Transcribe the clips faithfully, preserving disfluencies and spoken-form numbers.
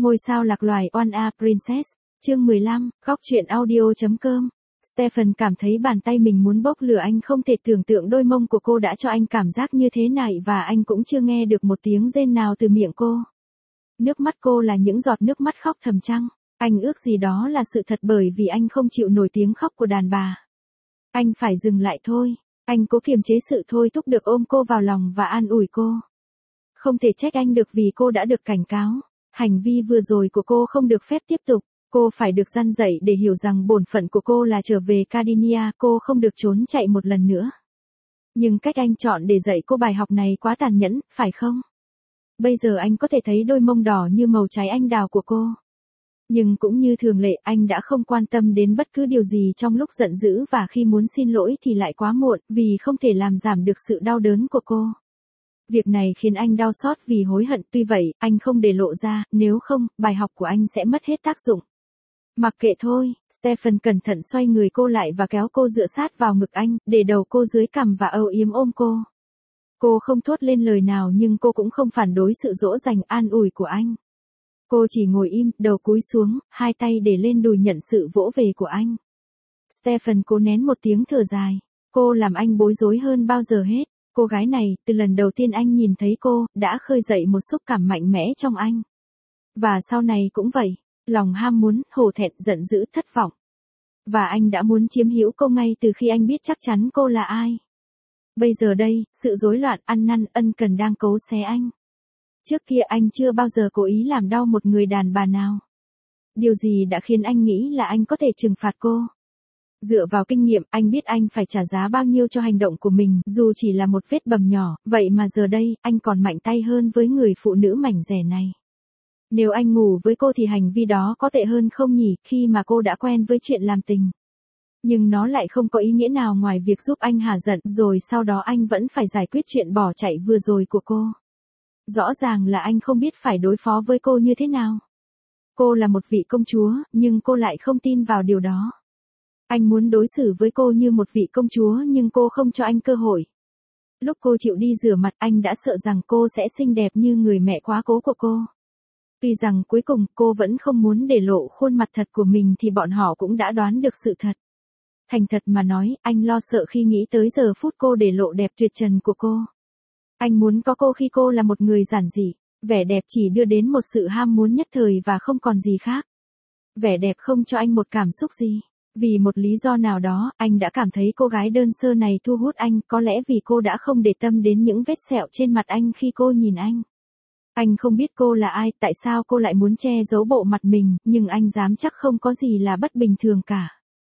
Ngôi sao lạc loài One A Princess, chương mười lăm, góc truyện audio.com. Stephen cảm thấy bàn tay mình muốn bốc lửa, anh không thể tưởng tượng đôi mông của cô đã cho anh cảm giác như thế này và anh cũng chưa nghe được một tiếng rên nào từ miệng cô. Nước mắt cô là những giọt nước mắt khóc thầm trăng. Anh ước gì đó là sự thật bởi vì anh không chịu nổi tiếng khóc của đàn bà. Anh phải dừng lại thôi. Anh cố kiềm chế sự thôi thúc được ôm cô vào lòng và an ủi cô. Không thể trách anh được vì cô đã được cảnh cáo. Hành vi vừa rồi của cô không được phép tiếp tục. Cô phải được răn dạy để hiểu rằng bổn phận của cô là trở về Cardinia, cô không được trốn chạy một lần nữa. Nhưng cách anh chọn để dạy cô bài học này quá tàn nhẫn, phải không? Bây giờ anh có thể thấy đôi mông đỏ như màu trái anh đào của cô. Nhưng cũng như thường lệ, anh đã không quan tâm đến bất cứ điều gì trong lúc giận dữ và khi muốn xin lỗi thì lại quá muộn, vì không thể làm giảm được sự đau đớn của cô. Việc này khiến anh đau xót vì hối hận, tuy vậy, anh không để lộ ra, nếu không, bài học của anh sẽ mất hết tác dụng. Mặc kệ thôi, Stephen cẩn thận xoay người cô lại và kéo cô dựa sát vào ngực anh, để đầu cô dưới cằm và âu yếm ôm cô. Cô không thốt lên lời nào nhưng cô cũng không phản đối sự dỗ dành an ủi của anh. Cô chỉ ngồi im, đầu cúi xuống, hai tay để lên đùi nhận sự vỗ về của anh. Stephen cố nén một tiếng thở dài. Cô làm anh bối rối hơn bao giờ hết. Cô gái này, từ lần đầu tiên anh nhìn thấy cô, đã khơi dậy một xúc cảm mạnh mẽ trong anh. Và sau này cũng vậy. Lòng ham muốn, hổ thẹn, giận dữ, thất vọng. Và anh đã muốn chiếm hữu cô ngay từ khi anh biết chắc chắn cô là ai. Bây giờ đây, sự rối loạn, ăn năn, ân cần đang cấu xé anh. Trước kia anh chưa bao giờ cố ý làm đau một người đàn bà nào. Điều gì đã khiến anh nghĩ là anh có thể trừng phạt cô? Dựa vào kinh nghiệm, anh biết anh phải trả giá bao nhiêu cho hành động của mình, dù chỉ là một vết bầm nhỏ, vậy mà giờ đây, anh còn mạnh tay hơn với người phụ nữ mảnh dẻ này. Nếu anh ngủ với cô thì hành vi đó có tệ hơn không nhỉ, khi mà cô đã quen với chuyện làm tình. Nhưng nó lại không có ý nghĩa nào ngoài việc giúp anh hả giận, rồi sau đó anh vẫn phải giải quyết chuyện bỏ chạy vừa rồi của cô. Rõ ràng là anh không biết phải đối phó với cô như thế nào. Cô là một vị công chúa, nhưng cô lại không tin vào điều đó. Anh muốn đối xử với cô như một vị công chúa nhưng cô không cho anh cơ hội. Lúc cô chịu đi rửa mặt, anh đã sợ rằng cô sẽ xinh đẹp như người mẹ quá cố của cô. Tuy rằng cuối cùng cô vẫn không muốn để lộ khuôn mặt thật của mình thì bọn họ cũng đã đoán được sự thật. Thành thật mà nói, anh lo sợ khi nghĩ tới giờ phút cô để lộ đẹp tuyệt trần của cô. Anh muốn có cô khi cô là một người giản dị, vẻ đẹp chỉ đưa đến một sự ham muốn nhất thời và không còn gì khác. Vẻ đẹp không cho anh một cảm xúc gì. Vì một lý do nào đó, anh đã cảm thấy cô gái đơn sơ này thu hút anh, có lẽ vì cô đã không để tâm đến những vết sẹo trên mặt anh khi cô nhìn anh. Anh không biết cô là ai, tại sao cô lại muốn che giấu bộ mặt mình, nhưng anh dám chắc không có gì là bất bình thường cả.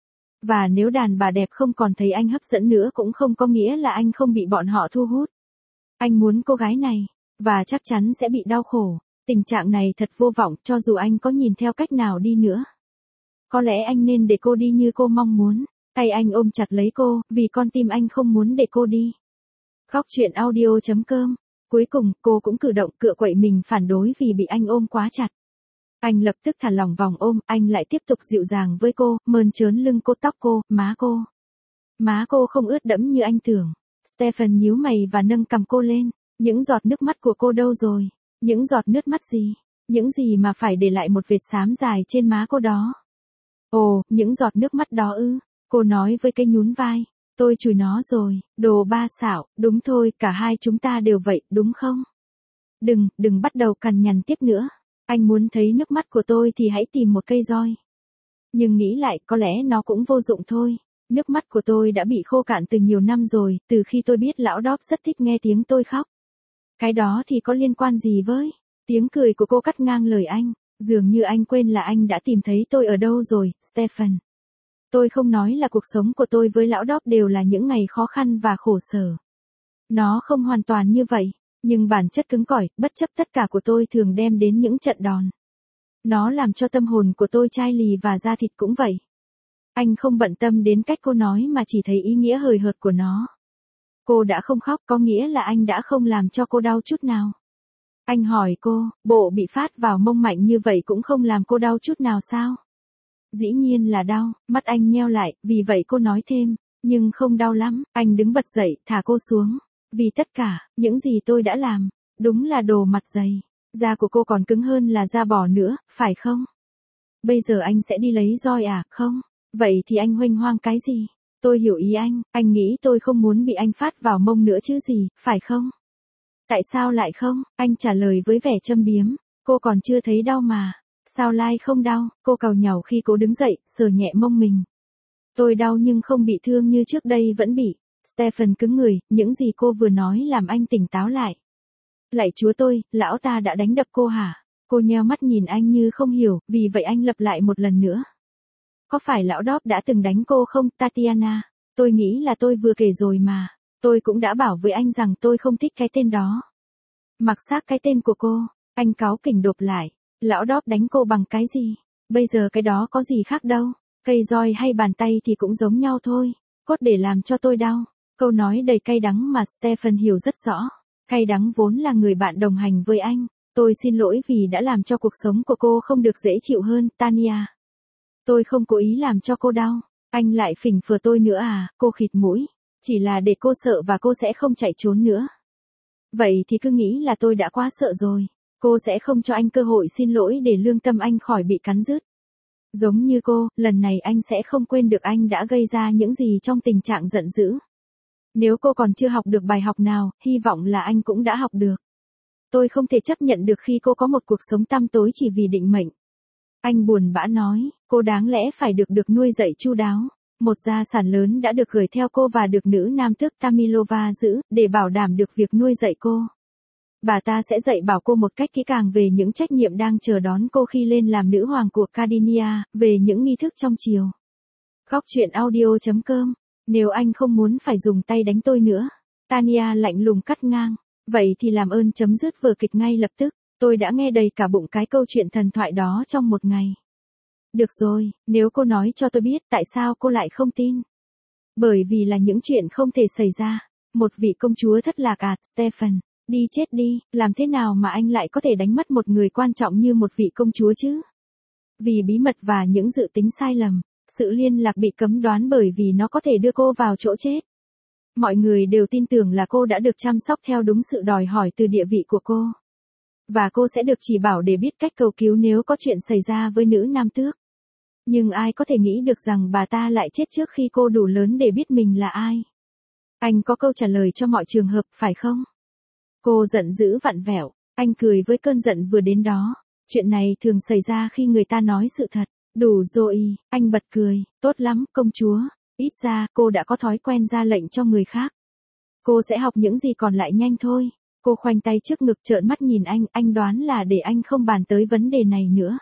Và nếu đàn bà đẹp không còn thấy anh hấp dẫn nữa cũng không có nghĩa là anh không bị bọn họ thu hút. Anh muốn cô gái này, và chắc chắn sẽ bị đau khổ. Tình trạng này thật vô vọng, cho dù anh có nhìn theo cách nào đi nữa. Có lẽ anh nên để cô đi như cô mong muốn. Tay anh ôm chặt lấy cô, vì con tim anh không muốn để cô đi. Góc truyện audio.com. Cuối cùng, cô cũng cử động cựa quậy mình phản đối vì bị anh ôm quá chặt. Anh lập tức thả lỏng vòng ôm, anh lại tiếp tục dịu dàng với cô, mơn trớn lưng cô, tóc cô, má cô. Má cô không ướt đẫm như anh tưởng. Stephen nhíu mày và nâng cằm cô lên. Những giọt nước mắt của cô đâu rồi? Những giọt nước mắt gì? Những gì mà phải để lại một vệt xám dài trên má cô đó? Ồ, những giọt nước mắt đó ư? Cô nói với cái nhún vai. Tôi chùi nó rồi, đồ ba xạo, đúng thôi, cả hai chúng ta đều vậy, đúng không? Đừng, đừng bắt đầu cằn nhằn tiếp nữa. Anh muốn thấy nước mắt của tôi thì hãy tìm một cây roi. Nhưng nghĩ lại, có lẽ nó cũng vô dụng thôi. Nước mắt của tôi đã bị khô cạn từ nhiều năm rồi, từ khi tôi biết lão Đóp rất thích nghe tiếng tôi khóc. Cái đó thì có liên quan gì với? Tiếng cười của cô cắt ngang lời anh. Dường như anh quên là anh đã tìm thấy tôi ở đâu rồi, Stephen. Tôi không nói là cuộc sống của tôi với lão Đóp đều là những ngày khó khăn và khổ sở. Nó không hoàn toàn như vậy, nhưng bản chất cứng cỏi, bất chấp tất cả của tôi thường đem đến những trận đòn. Nó làm cho tâm hồn của tôi chai lì và da thịt cũng vậy. Anh không bận tâm đến cách cô nói mà chỉ thấy ý nghĩa hời hợt của nó. Cô đã không khóc có nghĩa là anh đã không làm cho cô đau chút nào. Anh hỏi cô, bộ bị phát vào mông mạnh như vậy cũng không làm cô đau chút nào sao? Dĩ nhiên là đau, mắt anh nheo lại, vì vậy cô nói thêm, nhưng không đau lắm. Anh đứng bật dậy, thả cô xuống. Vì tất cả, những gì tôi đã làm, đúng là đồ mặt dày. Da của cô còn cứng hơn là da bò nữa, phải không? Bây giờ anh sẽ đi lấy roi à, không? Vậy thì anh huênh hoang cái gì? Tôi hiểu ý anh, anh nghĩ tôi không muốn bị anh phát vào mông nữa chứ gì, phải không? Tại sao lại không? Anh trả lời với vẻ châm biếm. Cô còn chưa thấy đau mà. Sao lai không đau? Cô càu nhàu khi cố đứng dậy, sờ nhẹ mông mình. Tôi đau nhưng không bị thương như trước đây vẫn bị. Stephen cứng người, những gì cô vừa nói làm anh tỉnh táo lại. Lạy chúa tôi, lão ta đã đánh đập cô hả? Cô nheo mắt nhìn anh như không hiểu, vì vậy anh lặp lại một lần nữa. Có phải lão Đóp đã từng đánh cô không, Tatiana? Tôi nghĩ là tôi vừa kể rồi mà. Tôi cũng đã bảo với anh rằng tôi không thích cái tên đó. Mặc xác cái tên của cô, anh cáu kỉnh đột lại. Lão Đóp đánh cô bằng cái gì? Bây giờ cái đó có gì khác đâu. Cây roi hay bàn tay thì cũng giống nhau thôi. Cốt để làm cho tôi đau. Câu nói đầy cay đắng mà Stephen hiểu rất rõ. Cay đắng vốn là người bạn đồng hành với anh. Tôi xin lỗi vì đã làm cho cuộc sống của cô không được dễ chịu hơn, Tania. Tôi không cố ý làm cho cô đau. Anh lại phỉnh phừa tôi nữa à, cô khịt mũi. Chỉ là để cô sợ và cô sẽ không chạy trốn nữa. Vậy thì cứ nghĩ là tôi đã quá sợ rồi. Cô sẽ không cho anh cơ hội xin lỗi để lương tâm anh khỏi bị cắn rứt. Giống như cô, lần này anh sẽ không quên được anh đã gây ra những gì trong tình trạng giận dữ. Nếu cô còn chưa học được bài học nào, hy vọng là anh cũng đã học được. Tôi không thể chấp nhận được khi cô có một cuộc sống tăm tối chỉ vì định mệnh. Anh buồn bã nói, cô đáng lẽ phải được được nuôi dạy chu đáo. Một gia sản lớn đã được gửi theo cô và được nữ nam tước Tamilova giữ, để bảo đảm được việc nuôi dạy cô. Bà ta sẽ dạy bảo cô một cách kỹ càng về những trách nhiệm đang chờ đón cô khi lên làm nữ hoàng của Cardinia, về những nghi thức trong triều. Góc truyện audio chấm com. Nếu anh không muốn phải dùng tay đánh tôi nữa. Tania lạnh lùng cắt ngang. Vậy thì làm ơn chấm dứt vở kịch ngay lập tức. Tôi đã nghe đầy cả bụng cái câu chuyện thần thoại đó trong một ngày. Được rồi, nếu cô nói cho tôi biết tại sao cô lại không tin. Bởi vì là những chuyện không thể xảy ra. Một vị công chúa thất lạc à, Stephen. Đi chết đi, làm thế nào mà anh lại có thể đánh mất một người quan trọng như một vị công chúa chứ? Vì bí mật và những dự tính sai lầm, sự liên lạc bị cấm đoán bởi vì nó có thể đưa cô vào chỗ chết. Mọi người đều tin tưởng là cô đã được chăm sóc theo đúng sự đòi hỏi từ địa vị của cô. Và cô sẽ được chỉ bảo để biết cách cầu cứu nếu có chuyện xảy ra với nữ nam tước. Nhưng ai có thể nghĩ được rằng bà ta lại chết trước khi cô đủ lớn để biết mình là ai? Anh có câu trả lời cho mọi trường hợp, phải không? Cô giận dữ vặn vẹo, anh cười với cơn giận vừa đến đó. Chuyện này thường xảy ra khi người ta nói sự thật. Đủ rồi, anh bật cười, tốt lắm, công chúa. Ít ra, cô đã có thói quen ra lệnh cho người khác. Cô sẽ học những gì còn lại nhanh thôi. Cô khoanh tay trước ngực trợn mắt nhìn anh, anh đoán là để anh không bàn tới vấn đề này nữa.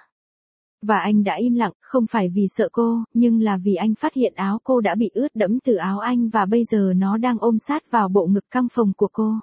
Và anh đã im lặng, không phải vì sợ cô, nhưng là vì anh phát hiện áo cô đã bị ướt đẫm từ áo anh và bây giờ nó đang ôm sát vào bộ ngực căng phồng của cô.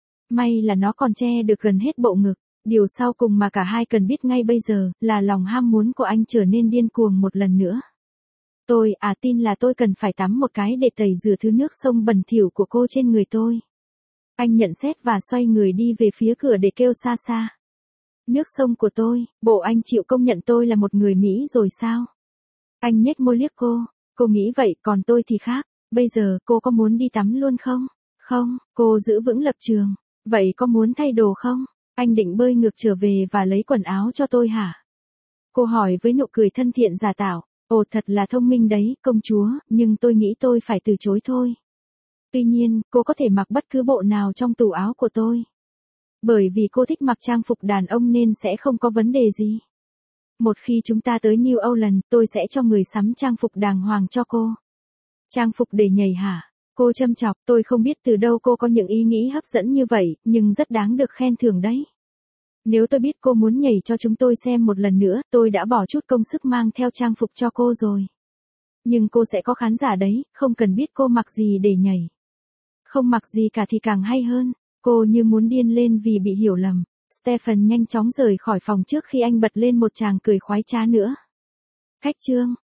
May là nó còn che được gần hết bộ ngực. Điều sau cùng mà cả hai cần biết ngay bây giờ, là lòng ham muốn của anh trở nên điên cuồng một lần nữa. Tôi, à tin là tôi cần phải tắm một cái để tẩy rửa thứ nước sông bẩn thỉu của cô trên người tôi. Anh nhận xét và xoay người đi về phía cửa để kêu xa xa. Nước sông của tôi, bộ anh chịu công nhận tôi là một người Mỹ rồi sao? Anh nhếch môi liếc cô, cô nghĩ vậy còn tôi thì khác, bây giờ cô có muốn đi tắm luôn không? Không, cô giữ vững lập trường, vậy có muốn thay đồ không? Anh định bơi ngược trở về và lấy quần áo cho tôi hả? Cô hỏi với nụ cười thân thiện giả tạo, ồ thật là thông minh đấy, công chúa, nhưng tôi nghĩ tôi phải từ chối thôi. Tuy nhiên, cô có thể mặc bất cứ bộ nào trong tủ áo của tôi. Bởi vì cô thích mặc trang phục đàn ông nên sẽ không có vấn đề gì. Một khi chúng ta tới New Orleans, tôi sẽ cho người sắm trang phục đàng hoàng cho cô. Trang phục để nhảy hả? Cô châm chọc, tôi không biết từ đâu cô có những ý nghĩ hấp dẫn như vậy, nhưng rất đáng được khen thưởng đấy. Nếu tôi biết cô muốn nhảy cho chúng tôi xem một lần nữa, tôi đã bỏ chút công sức mang theo trang phục cho cô rồi. Nhưng cô sẽ có khán giả đấy, không cần biết cô mặc gì để nhảy. Không mặc gì cả thì càng hay hơn. Cô như muốn điên lên vì bị hiểu lầm. Stephen nhanh chóng rời khỏi phòng trước khi anh bật lên một tràng cười khoái trá nữa. Khách trương,